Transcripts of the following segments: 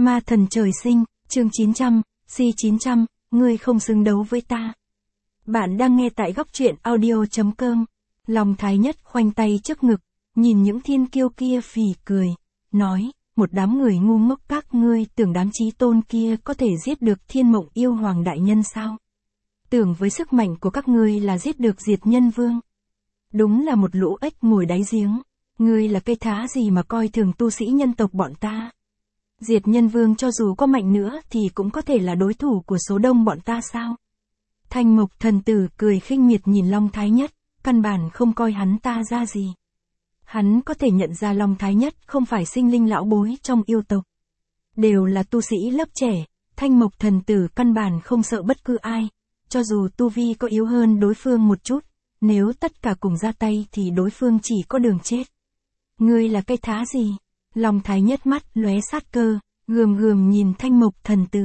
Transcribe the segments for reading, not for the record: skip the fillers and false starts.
Ma thần trời sinh, chương 900, C900, ngươi không xứng đấu với ta. Bạn đang nghe tại góc truyện audio.com. Long Thái Nhất khoanh tay trước ngực, nhìn những thiên kiêu kia phì cười, nói, một đám người ngu ngốc các ngươi tưởng đám chí tôn kia có thể giết được Thiên Mộng Yêu Hoàng đại nhân sao? Tưởng với sức mạnh của các ngươi là giết được Diệt Nhân Vương. Đúng là một lũ ếch ngồi đáy giếng, ngươi là cây thá gì mà coi thường tu sĩ nhân tộc bọn ta? Diệt Nhân Vương cho dù có mạnh nữa thì cũng có thể là đối thủ của số đông bọn ta sao? Thanh Mộc thần tử cười khinh miệt nhìn Long Thái Nhất, căn bản không coi hắn ta ra gì. Hắn có thể nhận ra Long Thái Nhất không phải sinh linh lão bối trong yêu tộc. Đều là tu sĩ lớp trẻ, Thanh Mộc thần tử căn bản không sợ bất cứ ai, cho dù tu vi có yếu hơn đối phương một chút, nếu tất cả cùng ra tay thì đối phương chỉ có đường chết. Ngươi là cây thá gì? Long Thái Nhất mắt lóe sát cơ, gườm gườm nhìn Thanh Mộc thần tử.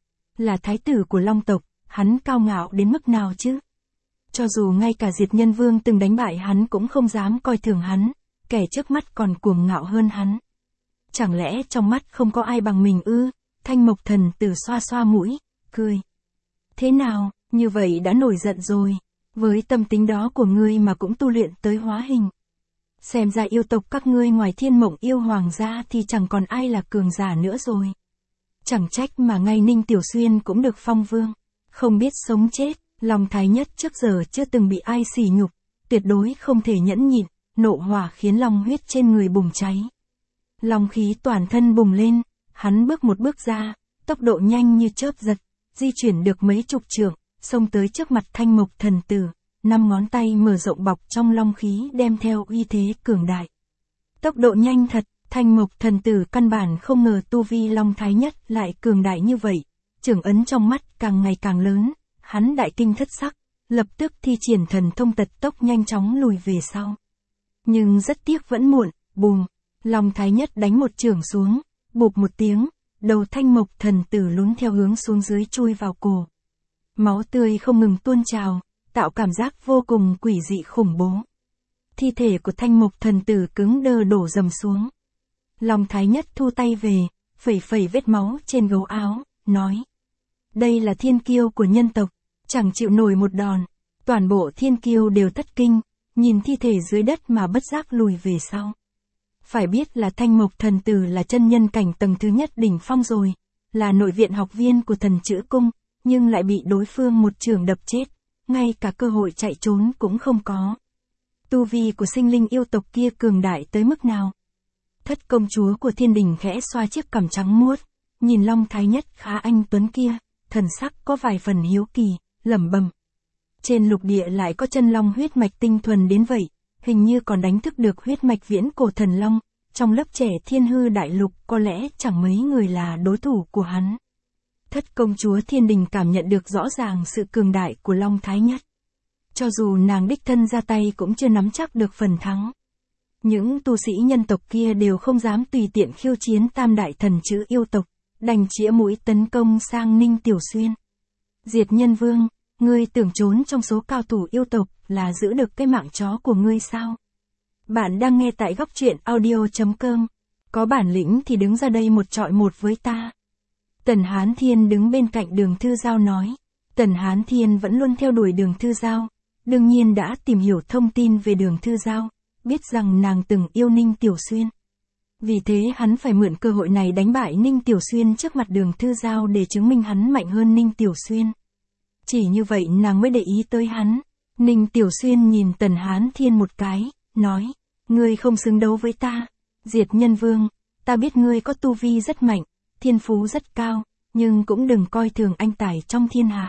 Là thái tử của Long tộc, hắn cao ngạo đến mức nào chứ? Cho dù ngay cả Diệt Nhân Vương từng đánh bại hắn cũng không dám coi thường hắn, kẻ trước mắt còn cuồng ngạo hơn hắn. Chẳng lẽ trong mắt không có ai bằng mình ư? Thanh Mộc thần tử xoa xoa mũi, cười. Thế nào, như vậy đã nổi giận rồi, với tâm tính đó của ngươi mà cũng tu luyện tới hóa hình. Xem ra yêu tộc các ngươi ngoài Thiên Mộng Yêu Hoàng ra thì chẳng còn ai là cường giả nữa rồi. Chẳng trách mà ngay Ninh Tiểu Xuyên cũng được phong vương, không biết sống chết. Long Thái Nhất trước giờ chưa từng bị ai sỉ nhục, tuyệt đối không thể nhẫn nhịn, nộ hỏa khiến long huyết trên người bùng cháy. Long khí toàn thân bùng lên, hắn bước một bước ra, tốc độ nhanh như chớp giật, di chuyển được mấy chục trượng, xông tới trước mặt Thanh Mộc thần tử, 5 ngón tay mở rộng bọc trong long khí đem theo uy thế cường đại. Tốc độ nhanh thật, Thanh Mộc thần tử căn bản không ngờ tu vi Long Thái Nhất lại cường đại như vậy, chưởng ấn trong mắt càng ngày càng lớn. Hắn đại kinh thất sắc, lập tức thi triển thần thông tật tốc nhanh chóng lùi về sau. Nhưng rất tiếc vẫn muộn, bùm, Long Thái Nhất đánh một chưởng xuống, bụp một tiếng, đầu Thanh Mộc thần tử lún theo hướng xuống dưới chui vào cổ. Máu tươi không ngừng tuôn trào, tạo cảm giác vô cùng quỷ dị khủng bố. Thi thể của Thanh Mộc thần tử cứng đơ đổ rầm xuống. Long Thái Nhất thu tay về, phẩy phẩy vết máu trên gấu áo, nói. Đây là thiên kiêu của nhân tộc, chẳng chịu nổi một đòn. Toàn bộ thiên kiêu đều thất kinh, nhìn thi thể dưới đất mà bất giác lùi về sau. Phải biết là Thanh Mộc thần tử là chân nhân cảnh tầng thứ nhất đỉnh phong rồi, là nội viện học viên của Thần Chữ Cung, nhưng lại bị đối phương một chưởng đập chết, ngay cả cơ hội chạy trốn cũng không có. Tu vi của sinh linh yêu tộc kia cường đại tới mức nào? Thất công chúa của thiên đình khẽ xoa chiếc cằm trắng muốt, nhìn Long Thái Nhất khá anh tuấn kia, thần sắc có vài phần hiếu kỳ, lẩm bẩm. Trên lục địa lại có chân long huyết mạch tinh thuần đến vậy, hình như còn đánh thức được huyết mạch viễn cổ thần long, trong lớp trẻ thiên hư đại lục có lẽ chẳng mấy người là đối thủ của hắn. Thất công chúa thiên đình cảm nhận được rõ ràng sự cường đại của Long Thái Nhất. Cho dù nàng đích thân ra tay cũng chưa nắm chắc được phần thắng. Những tu sĩ nhân tộc kia đều không dám tùy tiện khiêu chiến tam đại thần chữ yêu tộc, đành chĩa mũi tấn công sang Ninh Tiểu Xuyên. Diệt Nhân Vương, ngươi tưởng trốn trong số cao thủ yêu tộc là giữ được cái mạng chó của ngươi sao? Bạn đang nghe tại góc truyện audio.com. Có bản lĩnh thì đứng ra đây một trọi một với ta. Tần Hán Thiên đứng bên cạnh Đường Thư Giao nói. Tần Hán Thiên vẫn luôn theo đuổi Đường Thư Giao, đương nhiên đã tìm hiểu thông tin về Đường Thư Giao, biết rằng nàng từng yêu Ninh Tiểu Xuyên. Vì thế hắn phải mượn cơ hội này đánh bại Ninh Tiểu Xuyên trước mặt Đường Thư Giao để chứng minh hắn mạnh hơn Ninh Tiểu Xuyên. Chỉ như vậy nàng mới để ý tới hắn. Ninh Tiểu Xuyên nhìn Tần Hán Thiên một cái, nói, ngươi không xứng đấu với ta. Diệt Nhân Vương, ta biết ngươi có tu vi rất mạnh, thiên phú rất cao, nhưng cũng đừng coi thường anh tài trong thiên hạ.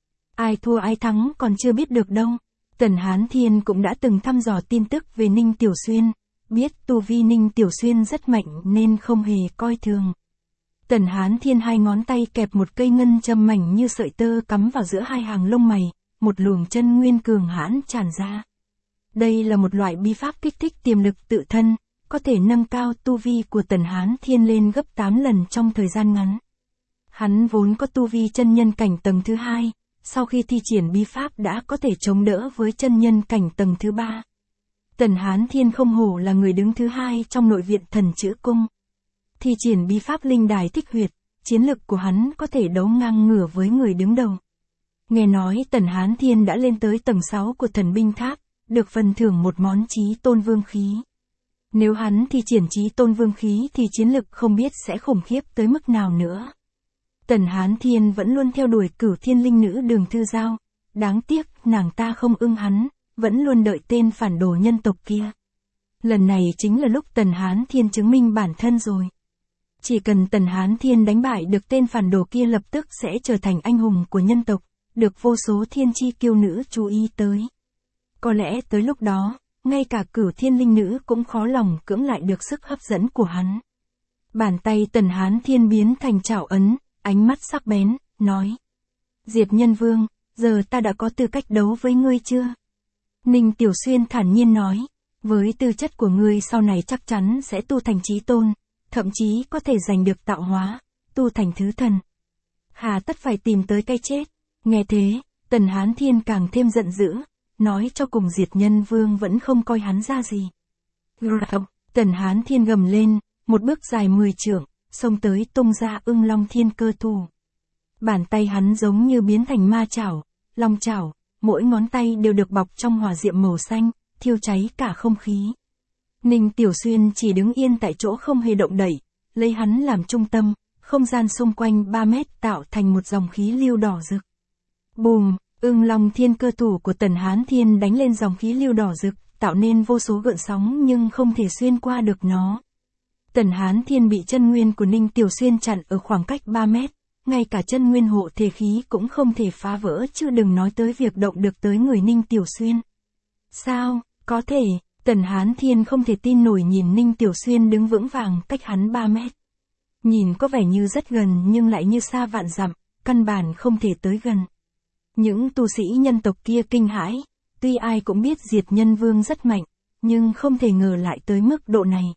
Ai thua ai thắng còn chưa biết được đâu. Tần Hán Thiên cũng đã từng thăm dò tin tức về Ninh Tiểu Xuyên, biết tu vi Ninh Tiểu Xuyên rất mạnh nên không hề coi thường. Tần Hán Thiên hai ngón tay kẹp một cây ngân châm mảnh như sợi tơ cắm vào giữa hai hàng lông mày, một luồng chân nguyên cường hãn tràn ra. Đây là một loại bí pháp kích thích tiềm lực tự thân, có thể nâng cao tu vi của Tần Hán Thiên lên gấp 8 lần trong thời gian ngắn. Hắn vốn có tu vi chân nhân cảnh tầng thứ 2, sau khi thi triển bí pháp đã có thể chống đỡ với chân nhân cảnh tầng thứ 3. Tần Hán Thiên không hổ là người đứng thứ 2 trong nội viện Thần Chữ Cung. thi triển bí pháp linh đài thích huyệt, chiến lực của hắn có thể đấu ngang ngửa với người đứng đầu. Nghe nói Tần Hán Thiên đã lên tới tầng 6 của thần binh tháp, được phần thưởng một món chí tôn vương khí. Nếu hắn thi triển chí tôn vương khí thì chiến lực không biết sẽ khủng khiếp tới mức nào nữa. Tần Hán Thiên vẫn luôn theo đuổi Cửu Thiên Linh Nữ Đường Thư Giao, đáng tiếc nàng ta không ưng hắn, vẫn luôn đợi tên phản đồ nhân tộc kia. Lần này chính là lúc Tần Hán Thiên chứng minh bản thân rồi. Chỉ cần Tần Hán Thiên đánh bại được tên phản đồ kia lập tức sẽ trở thành anh hùng của nhân tộc, được vô số thiên chi kiêu nữ chú ý tới. Có lẽ tới lúc đó, ngay cả Cửu Thiên Linh Nữ cũng khó lòng cưỡng lại được sức hấp dẫn của hắn. Bàn tay Tần Hán Thiên biến thành chảo ấn, ánh mắt sắc bén, nói. Diệp Nhân Vương, giờ ta đã có tư cách đấu với ngươi chưa? Ninh Tiểu Xuyên thản nhiên nói, với tư chất của ngươi sau này chắc chắn sẽ tu thành chí tôn, thậm chí có thể giành được tạo hóa, tu thành thứ thần. Hà tất phải tìm tới cái chết. Nghe thế, Tần Hán Thiên càng thêm giận dữ, nói cho cùng Diệp Nhân Vương vẫn không coi hắn ra gì. Tần Hán Thiên gầm lên, một bước dài 10 trượng, xông tới tung ra Ưng Long Thiên Cơ Thủ. Bàn tay hắn giống như biến thành ma chảo, long chảo, mỗi ngón tay đều được bọc trong hỏa diệm màu xanh, thiêu cháy cả không khí. Ninh Tiểu Xuyên chỉ đứng yên tại chỗ không hề động đậy, lấy hắn làm trung tâm, không gian xung quanh 3 mét tạo thành một dòng khí lưu đỏ rực. Bùm, Ưng Long Thiên Cơ Thủ của Tần Hán Thiên đánh lên dòng khí lưu đỏ rực, tạo nên vô số gợn sóng nhưng không thể xuyên qua được nó. Tần Hán Thiên bị chân nguyên của Ninh Tiểu Xuyên chặn ở khoảng cách 3 mét, ngay cả chân nguyên hộ thể khí cũng không thể phá vỡ, chứ đừng nói tới việc động được tới người Ninh Tiểu Xuyên. Sao, có thể? Tần Hán Thiên không thể tin nổi nhìn Ninh Tiểu Xuyên đứng vững vàng cách hắn 3 mét. Nhìn có vẻ như rất gần nhưng lại như xa vạn dặm, căn bản không thể tới gần. Những tu sĩ nhân tộc kia kinh hãi, tuy ai cũng biết Diệp Nhân Vương rất mạnh, nhưng không thể ngờ lại tới mức độ này.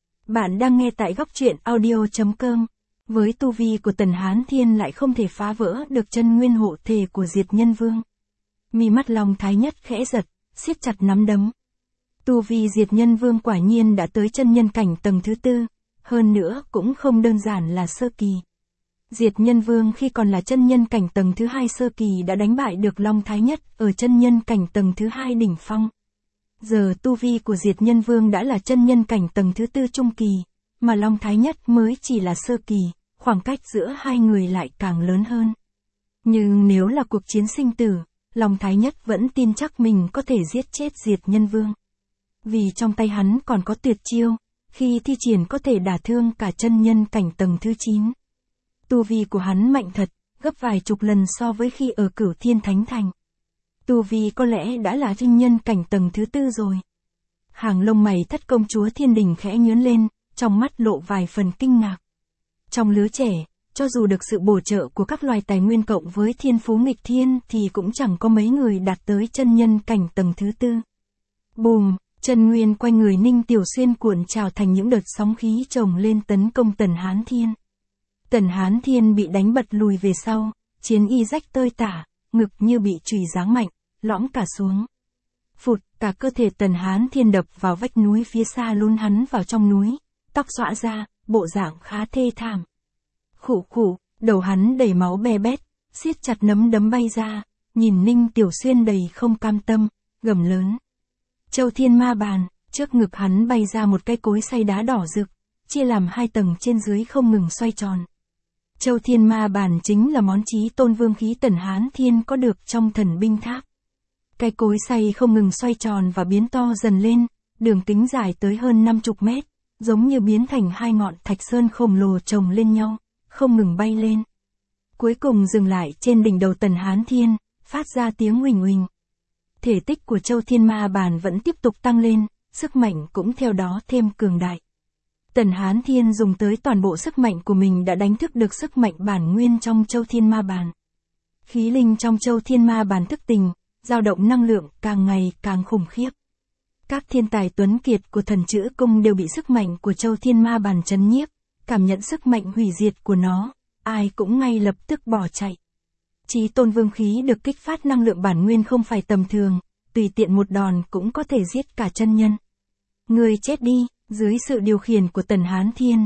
Bạn đang nghe tại góc truyện audio.com. Với tu vi của Tần Hán Thiên lại không thể phá vỡ được chân nguyên hộ thể của Diệp Nhân Vương. Mi mắt Long Thái Nhất khẽ giật, siết chặt nắm đấm. Tu vi Diệp Nhân Vương quả nhiên đã tới chân nhân cảnh tầng thứ 4, hơn nữa cũng không đơn giản là sơ kỳ. Diệp Nhân Vương khi còn là chân nhân cảnh tầng thứ 2 sơ kỳ đã đánh bại được Long Thái Nhất ở chân nhân cảnh tầng thứ 2 đỉnh phong. Giờ tu vi của Diệp Nhân Vương đã là chân nhân cảnh tầng thứ 4 trung kỳ, mà Long Thái Nhất mới chỉ là sơ kỳ, khoảng cách giữa hai người lại càng lớn hơn. Nhưng nếu là cuộc chiến sinh tử, Long Thái Nhất vẫn tin chắc mình có thể giết chết Diệp Nhân Vương. Vì trong tay hắn còn có tuyệt chiêu, khi thi triển có thể đả thương cả chân nhân cảnh tầng thứ 9. Tu vi của hắn mạnh thật, gấp vài chục lần so với khi ở Cửu Thiên Thánh Thành. Tu vi có lẽ đã là chân nhân cảnh tầng thứ 4 rồi. Hàng lông mày Thất công chúa Thiên Đình khẽ nhướng lên, trong mắt lộ vài phần kinh ngạc. Trong lứa trẻ, cho dù được sự bổ trợ của các loài tài nguyên cộng với thiên phú nghịch thiên thì cũng chẳng có mấy người đạt tới chân nhân cảnh tầng thứ 4. Bùm, chân nguyên quanh người Ninh Tiểu Xuyên cuộn trào thành những đợt sóng khí chồng lên tấn công Tần Hán Thiên. Tần Hán Thiên bị đánh bật lùi về sau, chiến y rách tơi tả, ngực như bị chùy giáng mạnh, lõm cả xuống. Phụt, cả cơ thể Tần Hán Thiên đập vào vách núi phía xa lún hắn vào trong núi, tóc xõa ra, bộ dạng khá thê thảm. Khụ khụ, đầu hắn đầy máu be bét, siết chặt nắm đấm bay ra, nhìn Ninh Tiểu Xuyên đầy không cam tâm, gầm lớn. Châu Thiên Ma Bàn, trước ngực hắn bay ra một cái cối xay đá đỏ rực, chia làm 2 tầng trên dưới không ngừng xoay tròn. Châu Thiên Ma Bàn chính là món chí tôn vương khí Tần Hán Thiên có được trong thần binh tháp. Cái cối xay không ngừng xoay tròn và biến to dần lên, đường kính dài tới hơn 50 mét, giống như biến thành 2 ngọn thạch sơn khổng lồ chồng lên nhau, không ngừng bay lên. Cuối cùng dừng lại trên đỉnh đầu Tần Hán Thiên, phát ra tiếng huỳnh huỳnh. Thể tích của Châu Thiên Ma Bàn vẫn tiếp tục tăng lên, sức mạnh cũng theo đó thêm cường đại. Tần Hán Thiên dùng tới toàn bộ sức mạnh của mình đã đánh thức được sức mạnh bản nguyên trong Châu Thiên Ma Bàn. Khí linh trong Châu Thiên Ma Bàn thức tỉnh, dao động năng lượng càng ngày càng khủng khiếp. Các thiên tài tuấn kiệt của Thần Chữ Cung đều bị sức mạnh của Châu Thiên Ma Bàn chấn nhiếp, cảm nhận sức mạnh hủy diệt của nó, ai cũng ngay lập tức bỏ chạy. Chí tôn vương khí được kích phát năng lượng bản nguyên không phải tầm thường, tùy tiện một đòn cũng có thể giết cả chân nhân. Người chết đi, dưới sự điều khiển của Tần Hán Thiên,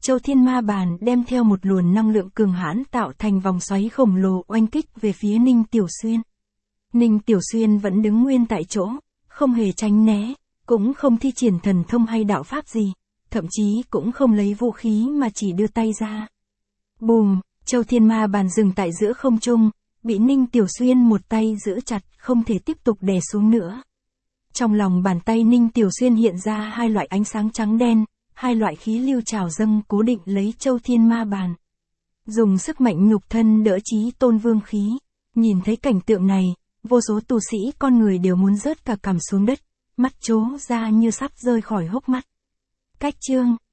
Châu Thiên Ma Bàn đem theo một luồng năng lượng cường hãn tạo thành vòng xoáy khổng lồ oanh kích về phía Ninh Tiểu Xuyên. Ninh Tiểu Xuyên vẫn đứng nguyên tại chỗ, không hề tránh né, cũng không thi triển thần thông hay đạo pháp gì, thậm chí cũng không lấy vũ khí mà chỉ đưa tay ra. Bùm, Châu Thiên Ma Bàn dừng tại giữa không trung, bị Ninh Tiểu Xuyên một tay giữ chặt, không thể tiếp tục đè xuống nữa. Trong lòng bàn tay Ninh Tiểu Xuyên hiện ra hai loại ánh sáng trắng đen, hai loại khí lưu trào dâng cố định lấy Châu Thiên Ma Bàn. Dùng sức mạnh nhục thân đỡ chí tôn vương khí. Nhìn thấy cảnh tượng này, vô số tu sĩ con người đều muốn rớt cả cằm xuống đất, mắt trố ra như sắp rơi khỏi hốc mắt. Cách chương